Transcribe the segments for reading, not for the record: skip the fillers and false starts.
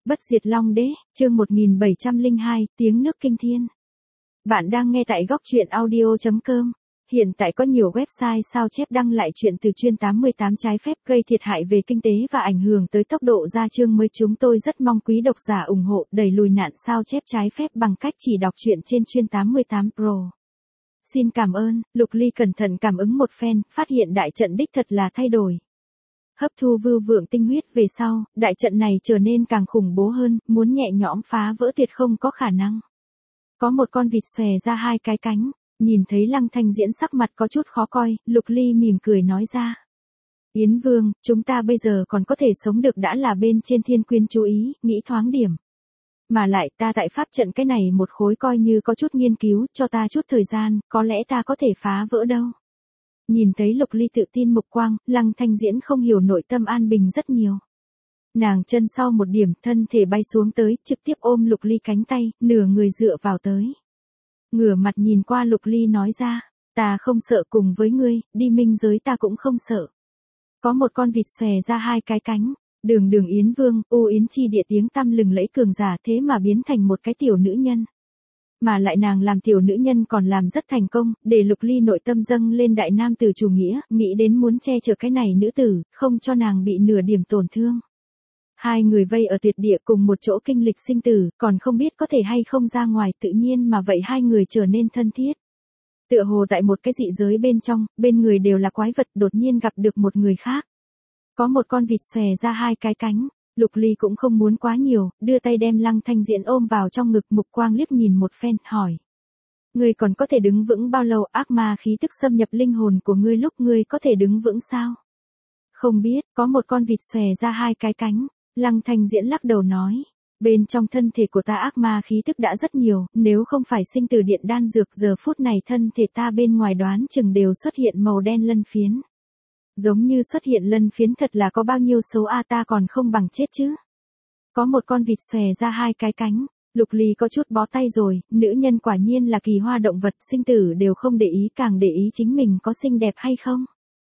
Bất diệt Long Đế, chương 1702, tiếng nước kinh thiên. Bạn đang nghe tại góc truyện audio.com. Hiện tại có nhiều website sao chép đăng lại chuyện từ chuyên 88 trái phép gây thiệt hại về kinh tế và ảnh hưởng tới tốc độ ra chương mới. Chúng tôi rất mong quý độc giả ủng hộ đẩy lùi nạn sao chép trái phép bằng cách chỉ đọc truyện trên chuyên 88 Pro. Xin cảm ơn. Lục Ly cẩn thận cảm ứng một phen, phát hiện đại trận đích thật là thay đổi. Hấp thu vưu vượng tinh huyết về sau, đại trận này trở nên càng khủng bố hơn, muốn nhẹ nhõm phá vỡ tuyệt không có khả năng. Có một con vịt xòe ra hai cái cánh, nhìn thấy Lăng Thanh Diễn sắc mặt có chút khó coi, Lục Ly mỉm cười nói ra. Yến Vương, chúng ta bây giờ còn có thể sống được đã là bên trên thiên quyến chú ý, nghĩ thoáng điểm. Mà lại ta tại pháp trận cái này một khối coi như có chút nghiên cứu, cho ta chút thời gian, có lẽ ta có thể phá vỡ đâu. Nhìn thấy Lục Ly tự tin mục quang, Lăng Thanh Diễn không hiểu nội tâm an bình rất nhiều. Nàng chân sau một điểm, thân thể bay xuống tới, trực tiếp ôm Lục Ly cánh tay, nửa người dựa vào tới. Ngửa mặt nhìn qua Lục Ly nói ra, ta không sợ cùng với ngươi, đi minh giới ta cũng không sợ. Có một con vịt xòe ra hai cái cánh, đường đường Yến Vương, U Yến chi địa tiếng tăm lừng lẫy cường giả thế mà biến thành một cái tiểu nữ nhân. Mà lại nàng làm tiểu nữ nhân còn làm rất thành công, để Lục Ly nội tâm dâng lên đại nam tử chủ nghĩa, nghĩ đến muốn che chở cái này nữ tử, không cho nàng bị nửa điểm tổn thương. Hai người vây ở tuyệt địa cùng một chỗ kinh lịch sinh tử, còn không biết có thể hay không ra ngoài, tự nhiên mà vậy hai người trở nên thân thiết. Tựa hồ tại một cái dị giới bên trong, bên người đều là quái vật, đột nhiên gặp được một người khác. Có một con vịt xòe ra hai cái cánh. Lục Ly cũng không muốn quá nhiều, đưa tay đem Lăng Thanh Diễn ôm vào trong ngực, mục quang liếc nhìn một phen, hỏi. Ngươi còn có thể đứng vững bao lâu? Ác ma khí tức xâm nhập linh hồn của ngươi lúc ngươi có thể đứng vững sao? Không biết, có một con vịt xòe ra hai cái cánh, Lăng Thanh Diễn lắc đầu nói. Bên trong thân thể của ta ác ma khí tức đã rất nhiều, nếu không phải sinh từ điện đan dược giờ phút này thân thể ta bên ngoài đoán chừng đều xuất hiện màu đen lân phiến. Giống như xuất hiện lân phiến thật là có bao nhiêu xấu a, ta còn không bằng chết chứ. Có một con vịt xòe ra hai cái cánh, Lục Ly có chút bó tay rồi, nữ nhân quả nhiên là kỳ hoa động vật, sinh tử đều không để ý, càng để ý chính mình có xinh đẹp hay không.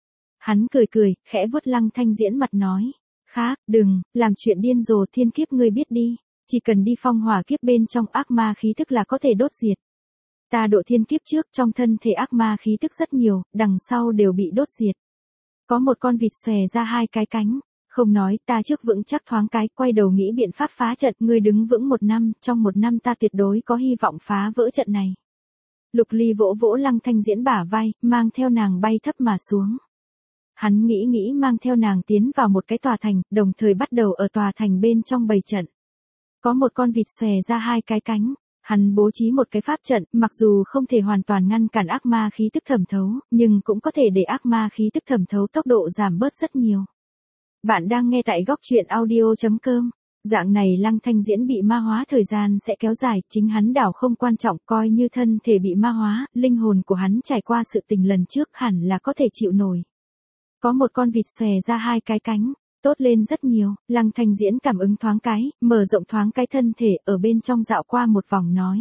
Hắn cười cười, khẽ vuốt Lăng Thanh Diễn mặt nói, khác, đừng, làm chuyện điên rồ thiên kiếp ngươi biết đi, chỉ cần đi phong hỏa kiếp bên trong ác ma khí tức là có thể đốt diệt. Ta độ thiên kiếp trước trong thân thể ác ma khí tức rất nhiều, đằng sau đều bị đốt diệt. Có một con vịt xòe ra hai cái cánh, không nói, ta trước vững chắc thoáng cái, quay đầu nghĩ biện pháp phá trận, ngươi đứng vững 1 năm, trong 1 năm ta tuyệt đối có hy vọng phá vỡ trận này. Lục Ly vỗ vỗ Lăng Thanh Diễn bả vai, mang theo nàng bay thấp mà xuống. Hắn nghĩ mang theo nàng tiến vào một cái tòa thành, đồng thời bắt đầu ở tòa thành bên trong bày trận. Có một con vịt xòe ra hai cái cánh. Hắn bố trí một cái pháp trận, mặc dù không thể hoàn toàn ngăn cản ác ma khí tức thẩm thấu, nhưng cũng có thể để ác ma khí tức thẩm thấu tốc độ giảm bớt rất nhiều. Bạn đang nghe tại góc truyện audio.com. Dạng này Lăng Thanh Diễn bị ma hóa thời gian sẽ kéo dài, chính hắn đảo không quan trọng, coi như thân thể bị ma hóa, linh hồn của hắn trải qua sự tình lần trước hẳn là có thể chịu nổi. Có một con vịt xòe ra hai cái cánh. Tốt lên rất nhiều, Lăng Thanh Diễn cảm ứng thoáng cái, mở rộng thoáng cái thân thể, ở bên trong dạo qua một vòng nói.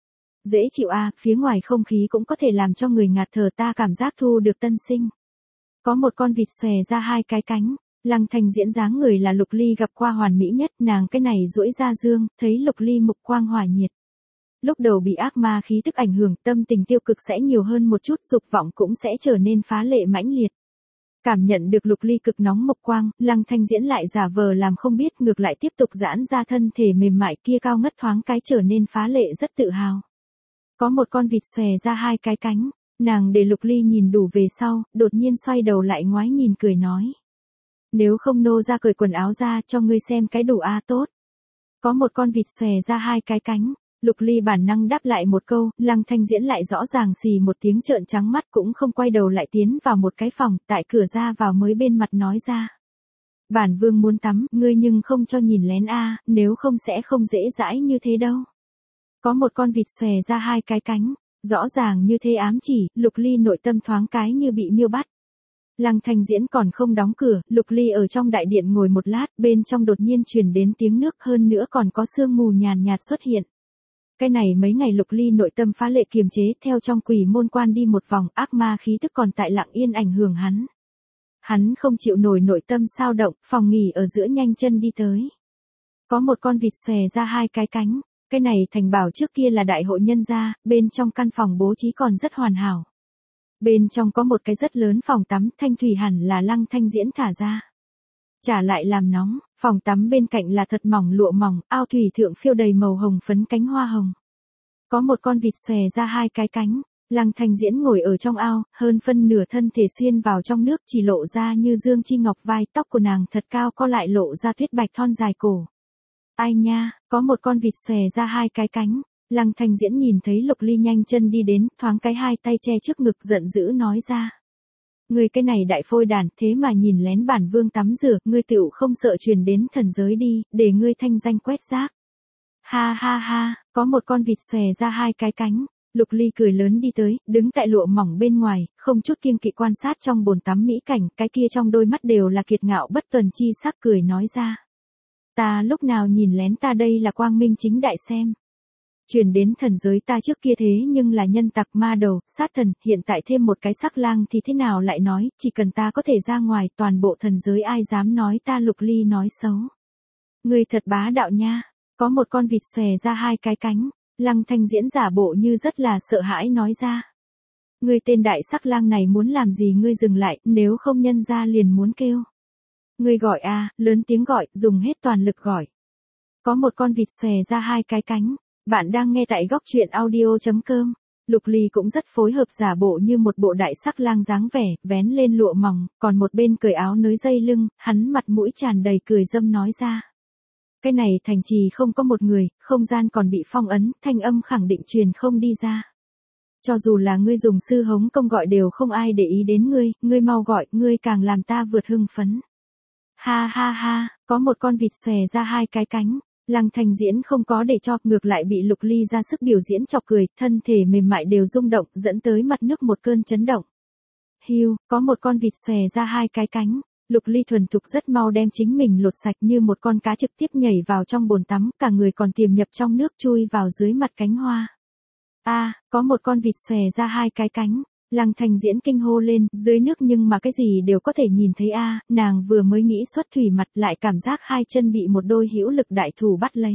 Dễ chịu a, phía ngoài không khí cũng có thể làm cho người ngạt thở, ta cảm giác thu được tân sinh. Có một con vịt xòe ra hai cái cánh, Lăng Thanh Diễn dáng người là Lục Ly gặp qua hoàn mỹ nhất, nàng cái này duỗi ra dương, thấy Lục Ly mục quang hỏa nhiệt. Lúc đầu bị ác ma khí tức ảnh hưởng, tâm tình tiêu cực sẽ nhiều hơn một chút, dục vọng cũng sẽ trở nên phá lệ mãnh liệt. Cảm nhận được Lục Ly cực nóng mộc quang, Lăng Thanh Diễn lại giả vờ làm không biết, ngược lại tiếp tục giãn ra thân thể mềm mại kia cao ngất thoáng cái trở nên phá lệ rất tự hào. Có một con vịt xòe ra hai cái cánh, nàng để Lục Ly nhìn đủ về sau, đột nhiên xoay đầu lại ngoái nhìn cười nói. Nếu không nô ra cởi quần áo ra cho ngươi xem cái đủ a tốt. Có một con vịt xòe ra hai cái cánh. Lục Ly bản năng đáp lại một câu, Lăng Thanh Diễn lại rõ ràng xì một tiếng trợn trắng mắt cũng không quay đầu lại tiến vào một cái phòng, tại cửa ra vào mới bên mặt nói ra. Bản vương muốn tắm, ngươi nhưng không cho nhìn lén a, nếu không sẽ không dễ dãi như thế đâu. Có một con vịt xòe ra hai cái cánh, rõ ràng như thế ám chỉ, Lục Ly nội tâm thoáng cái như bị miêu bắt. Lăng Thanh Diễn còn không đóng cửa, Lục Ly ở trong đại điện ngồi một lát, bên trong đột nhiên truyền đến tiếng nước, hơn nữa còn có sương mù nhàn nhạt xuất hiện. Cái này mấy ngày Lục Ly nội tâm phá lệ kiềm chế, theo trong quỷ môn quan đi một vòng, ác ma khí tức còn tại lặng yên ảnh hưởng hắn. Hắn không chịu nổi nội tâm sao động, phòng nghỉ ở giữa nhanh chân đi tới. Có một con vịt xòe ra hai cái cánh. Cái này Thành bảo trước kia là đại hội nhân gia, bên trong căn phòng bố trí còn rất hoàn hảo. Bên trong có một cái rất lớn phòng tắm, thanh thủy hẳn là Lăng Thanh Diễn thả ra. Trả lại làm nóng, phòng tắm bên cạnh là thật mỏng lụa mỏng, ao thủy thượng phiêu đầy màu hồng phấn cánh hoa hồng. Có một con vịt xòe ra hai cái cánh, Lăng Thanh Diễn ngồi ở trong ao, hơn phân nửa thân thể xuyên vào trong nước chỉ lộ ra như dương chi ngọc vai, tóc của nàng thật cao co lại lộ ra tuyết bạch thon dài cổ. Ai nha, có một con vịt xòe ra hai cái cánh. Lăng Thanh Diễn nhìn thấy Lục Ly nhanh chân đi đến, thoáng cái hai tay che trước ngực giận dữ nói ra. Ngươi cái này đại phôi đàn, thế mà nhìn lén bản vương tắm rửa, ngươi tựu không sợ truyền đến thần giới đi, để ngươi thanh danh quét rác. Ha ha ha, có một con vịt xòe ra hai cái cánh. Lục Ly cười lớn đi tới, đứng tại lụa mỏng bên ngoài, không chút kiêng kỵ quan sát trong bồn tắm mỹ cảnh, cái kia trong đôi mắt đều là kiệt ngạo bất tuần chi sắc, cười nói ra. Ta lúc nào nhìn lén, ta đây là quang minh chính đại xem. Truyền đến thần giới ta trước kia thế nhưng là nhân tặc ma đầu, sát thần, hiện tại thêm một cái sắc lang thì thế nào lại nói, chỉ cần ta có thể ra ngoài, toàn bộ thần giới ai dám nói ta Lục Ly nói xấu. Ngươi thật bá đạo nha, có một con vịt xòe ra hai cái cánh, Lăng Thanh Diễn giả bộ như rất là sợ hãi nói ra. Ngươi tên đại sắc lang này muốn làm gì, ngươi dừng lại, nếu không nhân ra liền muốn kêu. Ngươi gọi a, lớn tiếng gọi, dùng hết toàn lực gọi. Có một con vịt xòe ra hai cái cánh. Bạn đang nghe tại góc truyện audio.com. Lục Ly cũng rất phối hợp giả bộ như một bộ đại sắc lang dáng vẻ, vén lên lụa mỏng, còn một bên cởi áo nới dây lưng, hắn mặt mũi tràn đầy cười dâm nói ra. Cái này thành trì không có một người, không gian còn bị phong ấn, thanh âm khẳng định truyền không đi ra. Cho dù là ngươi dùng sư hống công gọi đều không ai để ý đến ngươi mau gọi, ngươi càng làm ta vượt hưng phấn. Ha ha ha, có một con vịt xòe ra hai cái cánh. Lăng Thanh Diễn không có để cho, ngược lại bị Lục Ly ra sức biểu diễn chọc cười, thân thể mềm mại đều rung động, dẫn tới mặt nước một cơn chấn động. Hiu, có một con vịt xòe ra hai cái cánh. Lục Ly thuần thục rất mau đem chính mình lột sạch như một con cá trực tiếp nhảy vào trong bồn tắm, cả người còn tiềm nhập trong nước chui vào dưới mặt cánh hoa. A, có một con vịt xòe ra hai cái cánh. Lăng Thanh Diễn kinh hô lên, dưới nước nhưng mà cái gì đều có thể nhìn thấy a, nàng vừa mới nghĩ xuất thủy mặt lại cảm giác hai chân bị một đôi hữu lực đại thủ bắt lấy.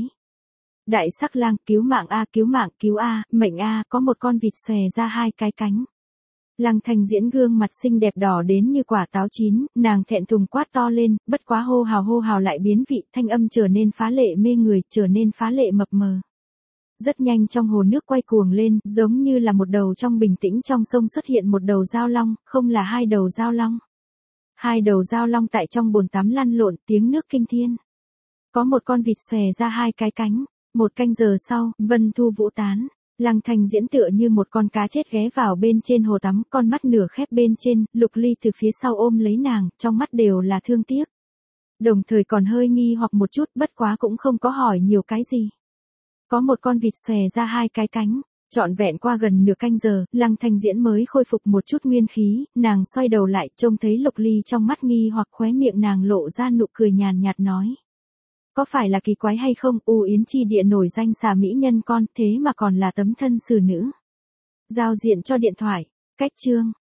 Đại sắc lang, cứu mạng a, cứu mạng, cứu a, mệnh a, có một con vịt xòe ra hai cái cánh. Lăng Thanh Diễn gương mặt xinh đẹp đỏ đến như quả táo chín, nàng thẹn thùng quát to lên, bất quá hô hào lại biến vị, thanh âm trở nên phá lệ mê người, trở nên phá lệ mập mờ. Rất nhanh trong hồ nước quay cuồng lên, giống như là một đầu trong bình tĩnh trong sông xuất hiện một đầu dao long, không là hai đầu dao long. Hai đầu dao long tại trong bồn tắm lăn lộn, tiếng nước kinh thiên. Có một con vịt xòe ra hai cái cánh. Một canh giờ sau, vân thu vũ tán. Lăng Thanh Diễn tựa như một con cá chết ghé vào bên trên hồ tắm, con mắt nửa khép bên trên, Lục Ly từ phía sau ôm lấy nàng, trong mắt đều là thương tiếc. Đồng thời còn hơi nghi hoặc một chút, bất quá cũng không có hỏi nhiều cái gì. Có một con vịt xòe ra hai cái cánh, trọn vẹn qua gần nửa canh giờ, Lăng Thanh Diễn mới khôi phục một chút nguyên khí, nàng xoay đầu lại, trông thấy Lục Ly trong mắt nghi hoặc khóe miệng nàng lộ ra nụ cười nhàn nhạt nói. Có phải là kỳ quái hay không, U Yến Chi Địa nổi danh xà mỹ nhân con, thế mà còn là tấm thân xử nữ. Giao diện cho điện thoại, cách chương.